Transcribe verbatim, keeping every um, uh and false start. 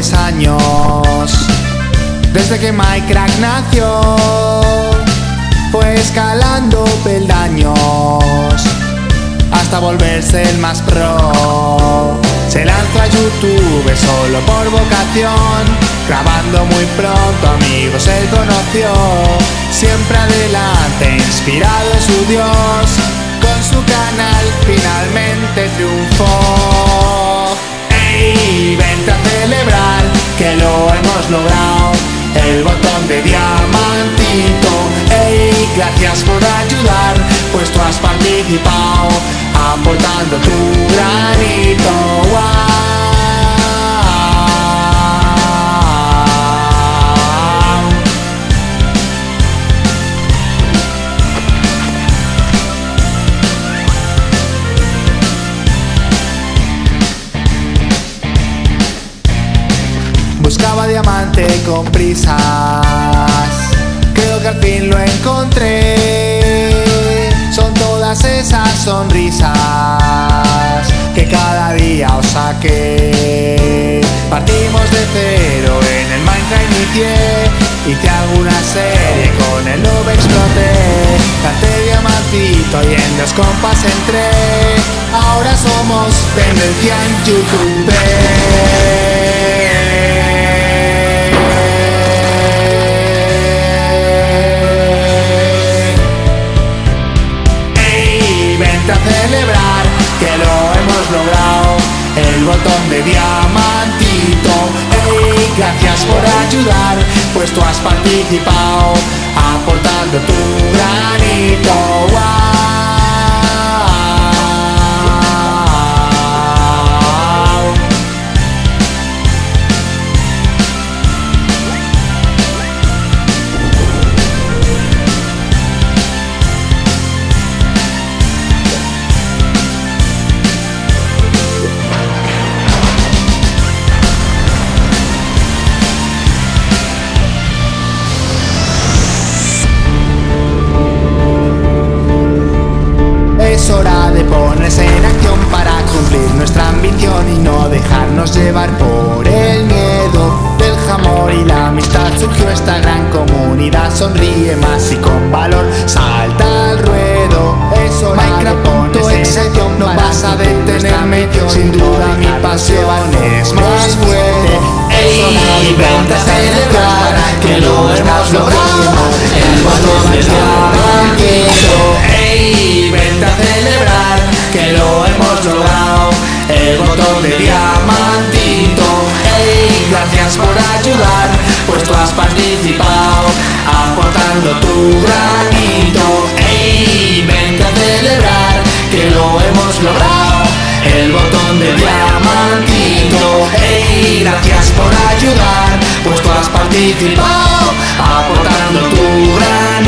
tres años. Desde que Minecraft nació, fue escalando peldaños hasta volverse el más pro. Se lanzó a YouTube solo por vocación, grabando muy pronto amigos él conoció. Siempre adelante, inspirado en su Dios, con su canal finalmente triunfó. ¡Ey! Vente a celebrar que lo hemos logrado, el botón de diamantito. ¡Ey! Gracias por ayudar, pues tú has participado, aportando tu granito. ¡Wow! Buscaba diamante con prisas, creo que al fin lo encontré. Son todas esas sonrisas que cada día os saqué. Partimos de cero, en el Minecraft inicié, hice alguna serie, con el noob exploté. Canté diamantito y en los compas entré. Ahora somos tendencia en YouTube. A celebrar que lo hemos logrado, el botón de diamantito. Ey, gracias por ayudar, pues tú has participado, aportando tu granito. ¡Wow! Es hora de ponerse en acción para cumplir nuestra ambición y no dejarnos llevar por el miedo del jamón y la amistad. Surgió esta gran comunidad, sonríe más y con valor salta al ruedo. Es hora Minecraft de ponerse en acción, no vas a detenerme, sin duda mi pasión es más fuerte. Ey, vente a celebrar que lo hemos logrado, el botón de diamantito. Ey, vente a celebrar que lo hemos logrado, el botón de diamantito. Ey, gracias por ayudar, pues tú has participado, aportando tu granito. Ey, vente a celebrar que lo hemos logrado, el botón de diamantito. Ey, gracias por ayudar, pues tú has participado, aportando tu granito.